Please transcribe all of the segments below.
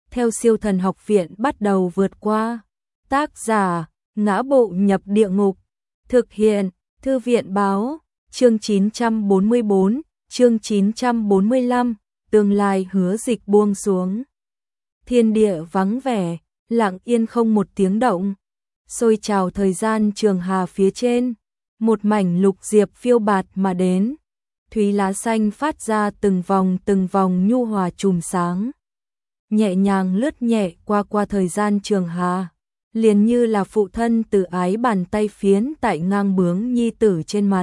theo Siêu Thần Học Viện bắt đầu vượt qua. Tác giả: Ngã Bộ Nhập Địa Ngục. Thực hiện: Thư viện báo. Chương 944, chương 945, tương lai Hứa Dịch buông xuống. Thiên địa vắng vẻ, lặng yên không một tiếng động. Xôi trào thời gian trường hà phía trên, một mảnh lục diệp phiêu bạt mà đến. Thúy lá xanh phát ra từng vòng nhu hòa chùm sáng. Nhẹ nhàng lướt nhẹ qua thời gian trường hà, liền như là phụ thân từ ái bàn tay phiến tại ngang bướng nhi tử trên mặt.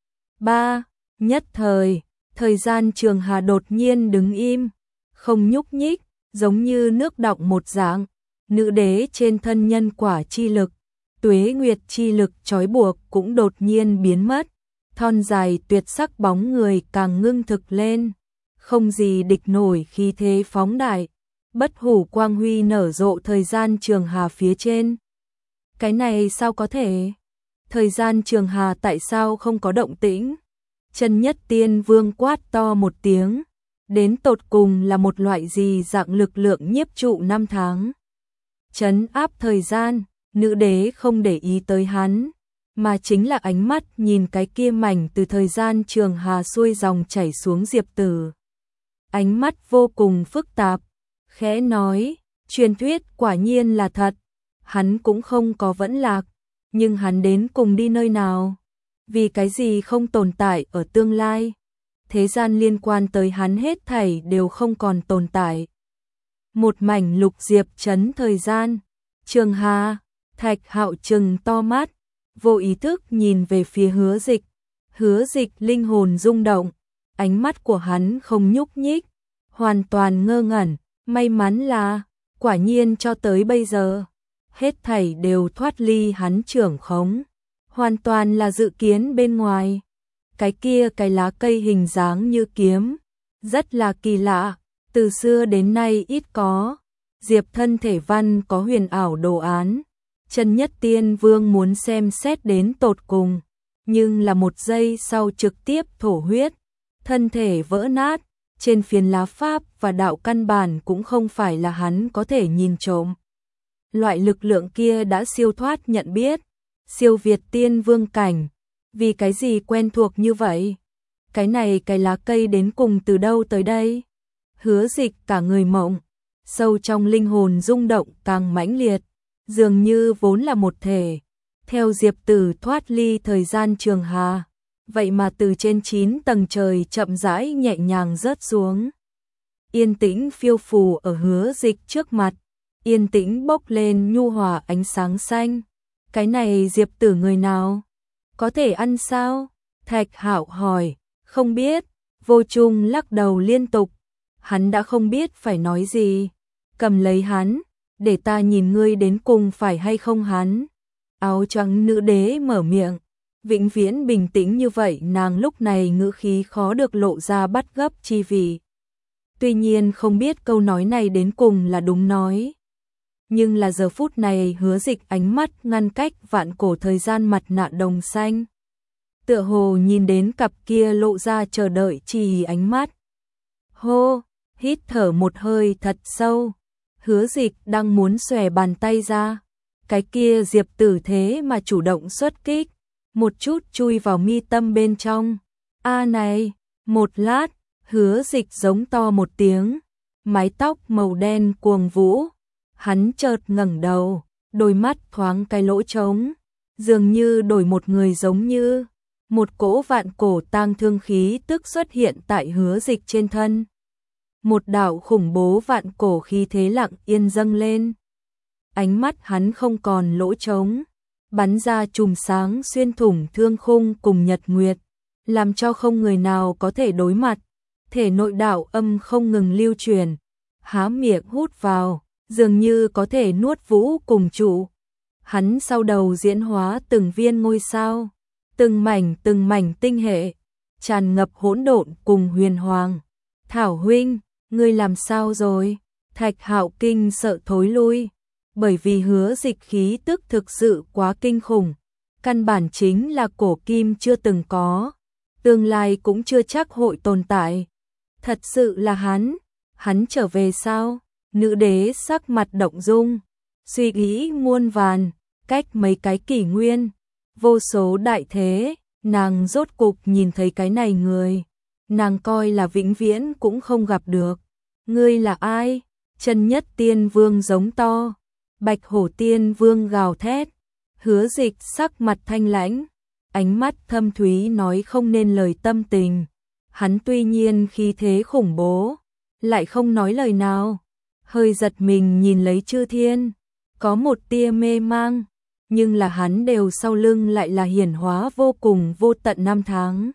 Nhất thời gian trường hà đột nhiên đứng im, không nhúc nhích, giống như nước đọng một dạng. Nữ đế trên thân nhân quả chi lực, tuế nguyệt chi lực trói buộc cũng đột nhiên biến mất. Thon dài tuyệt sắc bóng người càng ngưng thực lên, không gì địch nổi khí thế phóng đại. Bất hủ quang huy nở rộ thời gian trường hà phía trên. Cái này sao có thể? Thời gian trường hà tại sao không có động tĩnh? Chân Nhất Tiên Vương quát to một tiếng, đến tột cùng là một loại gì dạng lực lượng nhiếp trụ năm tháng. Trấn áp thời gian, nữ đế không để ý tới hắn, mà chính là ánh mắt nhìn cái kia mảnh từ thời gian trường hà xuôi dòng chảy xuống Diệp Tử. Ánh mắt vô cùng phức tạp, khẽ nói, truyền thuyết quả nhiên là thật, hắn cũng không có vẫn lạc, nhưng hắn đến cùng đi nơi nào? Vì cái gì không tồn tại ở tương lai? Thế gian liên quan tới hắn hết thảy đều không còn tồn tại. Một mảnh lục diệp trấn thời gian, trường hà. Thạch Hạo trừng to mắt, vô ý thức nhìn về phía Hứa Dịch. Hứa Dịch linh hồn rung động, ánh mắt của hắn không nhúc nhích, hoàn toàn ngơ ngẩn. May mắn là, quả nhiên cho tới bây giờ, hết thảy đều thoát ly hắn trưởng khống, hoàn toàn là dự kiến bên ngoài. Cái kia cái lá cây hình dáng như kiếm, rất là kỳ lạ, từ xưa đến nay ít có. Diệp thân thể văn có huyền ảo đồ án. Chân Nhất Tiên Vương muốn xem xét đến tột cùng, nhưng là một giây sau trực tiếp thổ huyết, thân thể vỡ nát. Trên phiến lá pháp và đạo căn bản cũng không phải là hắn có thể nhìn trộm. Loại lực lượng kia đã siêu thoát nhận biết, siêu việt tiên vương cảnh. Vì cái gì quen thuộc như vậy? Cái này cái lá cây đến cùng từ đâu tới đây? Hứa Dịch cả người mộng, sâu trong linh hồn rung động càng mãnh liệt, dường như vốn là một thể. Theo Diệp Tử thoát ly thời gian trường hà, vậy mà từ trên 9 tầng trời chậm rãi nhẹ nhàng rớt xuống. Yên tĩnh phiêu phù ở Hứa Dịch trước mặt, yên tĩnh bốc lên nhu hòa ánh sáng xanh. Cái này Diệp Tử người nào? Có thể ăn sao? Thạch Hạo hỏi. Không biết. Vô Trung lắc đầu liên tục. Hắn đã không biết phải nói gì. Cầm lấy hắn, để ta nhìn ngươi đến cùng phải hay không hắn. Áo trắng nữ đế mở miệng. Vĩnh viễn bình tĩnh như vậy, nàng lúc này ngữ khí khó được lộ ra bắt gấp chi vì. Tuy nhiên không biết câu nói này đến cùng là đúng nói. Nhưng là giờ phút này Hứa Dịch ánh mắt ngăn cách vạn cổ thời gian mặt nạ đồng xanh. Tựa hồ nhìn đến cặp kia lộ ra chờ đợi chi ánh mắt. Hô, hít thở một hơi thật sâu. Hứa Dịch đang muốn xòe bàn tay ra. Cái kia Diệp Tử thế mà chủ động xuất kích, một chút chui vào mi tâm bên trong. A này, một lát, Hứa Dịch giống to một tiếng, mái tóc màu đen cuồng vũ. Hắn chợt ngẩng đầu, đôi mắt thoáng cái lỗ trống, dường như đổi một người, giống như một cỗ vạn cổ tang thương khí tức xuất hiện tại Hứa Dịch trên thân. Một đạo khủng bố vạn cổ khí thế lặng yên dâng lên. Ánh mắt hắn không còn lỗ trống, bắn ra chùm sáng xuyên thủng thương khung cùng nhật nguyệt, làm cho không người nào có thể đối mặt. Thể nội đạo âm không ngừng lưu truyền, há miệng hút vào, dường như có thể nuốt vũ cùng trụ. Hắn sau đầu diễn hóa từng viên ngôi sao, từng mảnh tinh hệ, tràn ngập hỗn độn cùng huyền hoàng. Thảo huynh, ngươi làm sao rồi? Thạch Hạo kinh sợ thối lui, bởi vì Hứa Dịch khí tức thực sự quá kinh khủng, căn bản chính là cổ kim chưa từng có, tương lai cũng chưa chắc hội tồn tại. Thật sự là hắn trở về sao? Nữ đế sắc mặt động dung, suy nghĩ muôn vàn, cách mấy cái kỷ nguyên, vô số đại thế, nàng rốt cục nhìn thấy cái này người, nàng coi là vĩnh viễn cũng không gặp được. Ngươi là ai? Chân Nhất Tiên Vương giống to, Bạch Hổ Tiên Vương gào thét, Hứa Dịch sắc mặt thanh lãnh, ánh mắt thâm thúy nói không nên lời tâm tình. Hắn tuy nhiên khí thế khủng bố, lại không nói lời nào, hơi giật mình nhìn lấy Chư Thiên, có một tia mê mang, nhưng là hắn đều sau lưng lại là hiển hóa vô cùng vô tận năm tháng.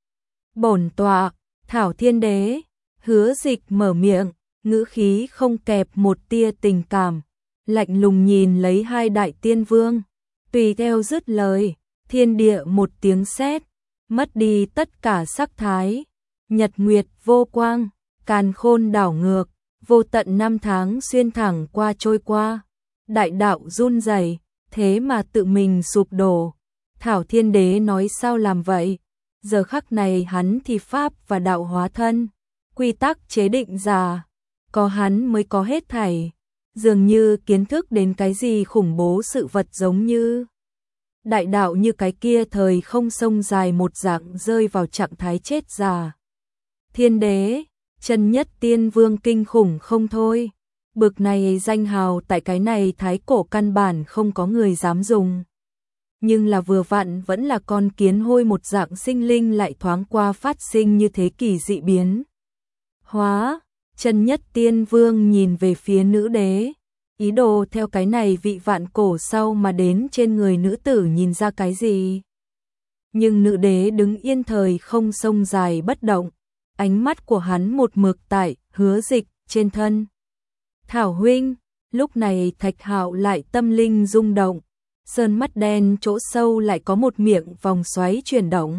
Bổn tọa, Thảo Thiên Đế, Hứa Dịch mở miệng, ngữ khí không kẹp một tia tình cảm, lạnh lùng nhìn lấy hai đại tiên vương, tùy theo dứt lời, thiên địa một tiếng sét, mất đi tất cả sắc thái, nhật nguyệt vô quang, càn khôn đảo ngược, vô tận năm tháng xuyên thẳng qua trôi qua, đại đạo run rẩy, thế mà tự mình sụp đổ. Thảo Thiên Đế nói sao làm vậy? Giờ khắc này hắn thì pháp và đạo hóa thân, quy tắc chế định ra, có hắn mới có hết thảy, dường như kiến thức đến cái gì khủng bố sự vật giống như đại đạo như cái kia thời không sông dài một dạng rơi vào trạng thái chết già. Thiên Đế, Chân Nhất Tiên Vương kinh khủng không thôi, bực này danh hào tại cái này thái cổ căn bản không có người dám dùng. Nhưng là vừa vặn vẫn là con kiến hôi một dạng sinh linh lại thoáng qua phát sinh như thế kỳ dị biến. Hóa, Chân Nhất Tiên Vương nhìn về phía nữ đế, ý đồ theo cái này vị vạn cổ sau mà đến trên người nữ tử nhìn ra cái gì. Nhưng nữ đế đứng yên thời không sông dài bất động, ánh mắt của hắn một mực tại Hứa Dịch trên thân. Thảo huynh, lúc này Thạch Hạo lại tâm linh rung động, sơn mắt đen chỗ sâu lại có một miệng vòng xoáy chuyển động.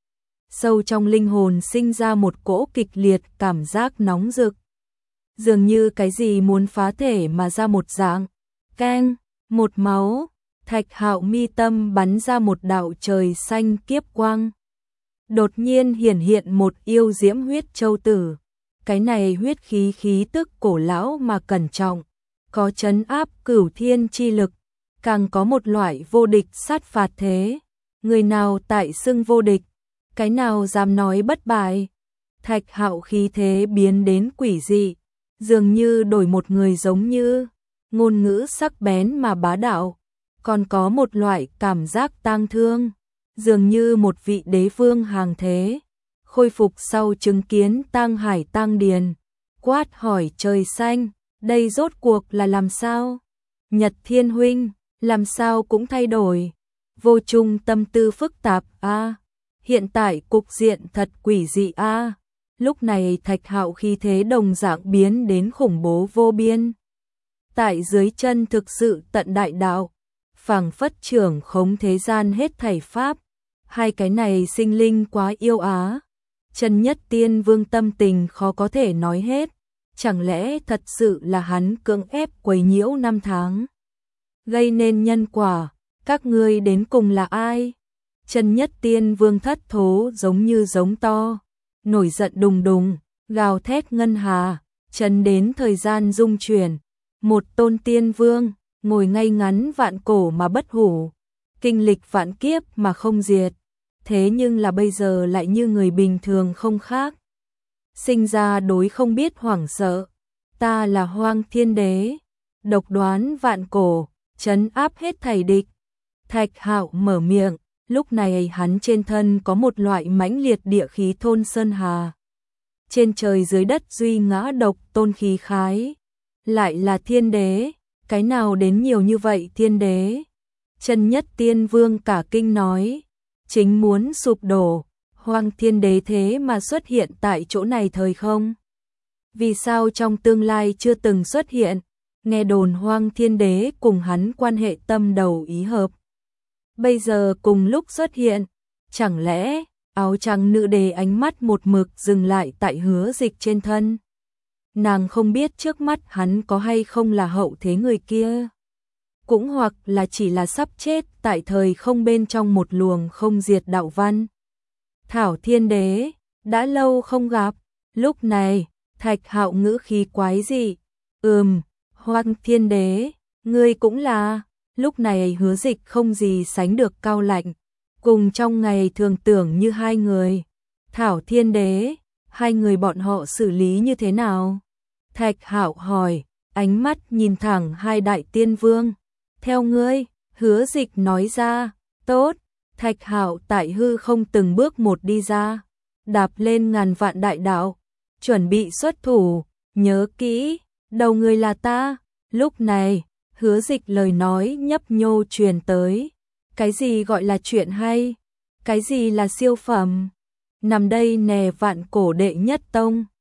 Sâu trong linh hồn sinh ra một cỗ kịch liệt cảm giác nóng rực. Dường như cái gì muốn phá thể mà ra một dạng. Keng, một máu, Thạch Hạo mi tâm bắn ra một đạo trời xanh kiếp quang. Đột nhiên hiển hiện một yêu diễm huyết châu tử. Cái này huyết khí khí tức cổ lão mà cẩn trọng, có trấn áp cửu thiên chi lực, càng có một loại vô địch sát phạt thế. Người nào tại xưng vô địch, cái nào dám nói bất bại. Thạch Hạo khí thế biến đến quỷ dị, dường như đổi một người giống như, ngôn ngữ sắc bén mà bá đạo, còn có một loại cảm giác tang thương, dường như một vị đế vương hàng thế, khôi phục sau chứng kiến tang hải tang điền, quát hỏi trời xanh, đây rốt cuộc là làm sao? Nhật Thiên huynh, làm sao cũng thay đổi, vô chung tâm tư phức tạp a. Hiện tại cục diện thật quỷ dị a. Lúc này Thạch Hạo khí thế đồng dạng biến đến khủng bố vô biên. Tại dưới chân thực sự tận đại đạo, phảng phất trưởng khống thế gian hết thảy pháp. Hai cái này sinh linh quá yêu á. Chân Nhất Tiên Vương tâm tình khó có thể nói hết. Chẳng lẽ thật sự là hắn cưỡng ép quấy nhiễu năm tháng, gây nên nhân quả, các ngươi đến cùng là ai? Chân Nhất Tiên Vương thất thố giống như giống to, nổi giận đùng đùng, gào thét ngân hà, chấn đến thời gian rung chuyển. Một tôn tiên vương, ngồi ngay ngắn vạn cổ mà bất hủ, kinh lịch vạn kiếp mà không diệt, thế nhưng là bây giờ lại như người bình thường không khác. Sinh ra đối không biết hoảng sợ, ta là Hoang Thiên Đế, độc đoán vạn cổ, trấn áp hết thảy địch. Thạch Hạo mở miệng, lúc này hắn trên thân có một loại mãnh liệt địa khí thôn sơn hà. Trên trời dưới đất duy ngã độc tôn khí khái, lại là thiên đế, cái nào đến nhiều như vậy thiên đế? Chân Nhất Tiên Vương cả kinh nói, chính muốn sụp đổ, Hoang Thiên Đế thế mà xuất hiện tại chỗ này thời không? Vì sao trong tương lai chưa từng xuất hiện? Nghe đồn Hoang Thiên Đế cùng hắn quan hệ tâm đầu ý hợp, bây giờ cùng lúc xuất hiện, chẳng lẽ áo trắng nữ đế ánh mắt một mực dừng lại tại Hứa Dịch trên thân. Nàng không biết trước mắt hắn có hay không là hậu thế người kia, cũng hoặc là chỉ là sắp chết tại thời không bên trong một luồng không diệt đạo văn. Thảo Thiên Đế, đã lâu không gặp, lúc này, Thạch Hạo ngữ khí quái dị, Hoang Thiên Đế, ngươi cũng là. Lúc này Hứa Dịch không gì sánh được cao lạnh, cùng trong ngày thường tưởng như hai người. Thảo Thiên Đế, hai người bọn họ xử lý như thế nào? Thạch Hạo hỏi, ánh mắt nhìn thẳng hai đại tiên vương. Theo ngươi, Hứa Dịch nói ra, tốt. Thạch Hạo tại hư không từng bước một đi ra, đạp lên ngàn vạn đại đạo, chuẩn bị xuất thủ, nhớ kỹ, đầu người là ta. Lúc này, Hứa Dịch lời nói nhấp nhô truyền tới. Cái gì gọi là chuyện hay? Cái gì là siêu phẩm? Nằm đây nè vạn cổ đệ nhất tông.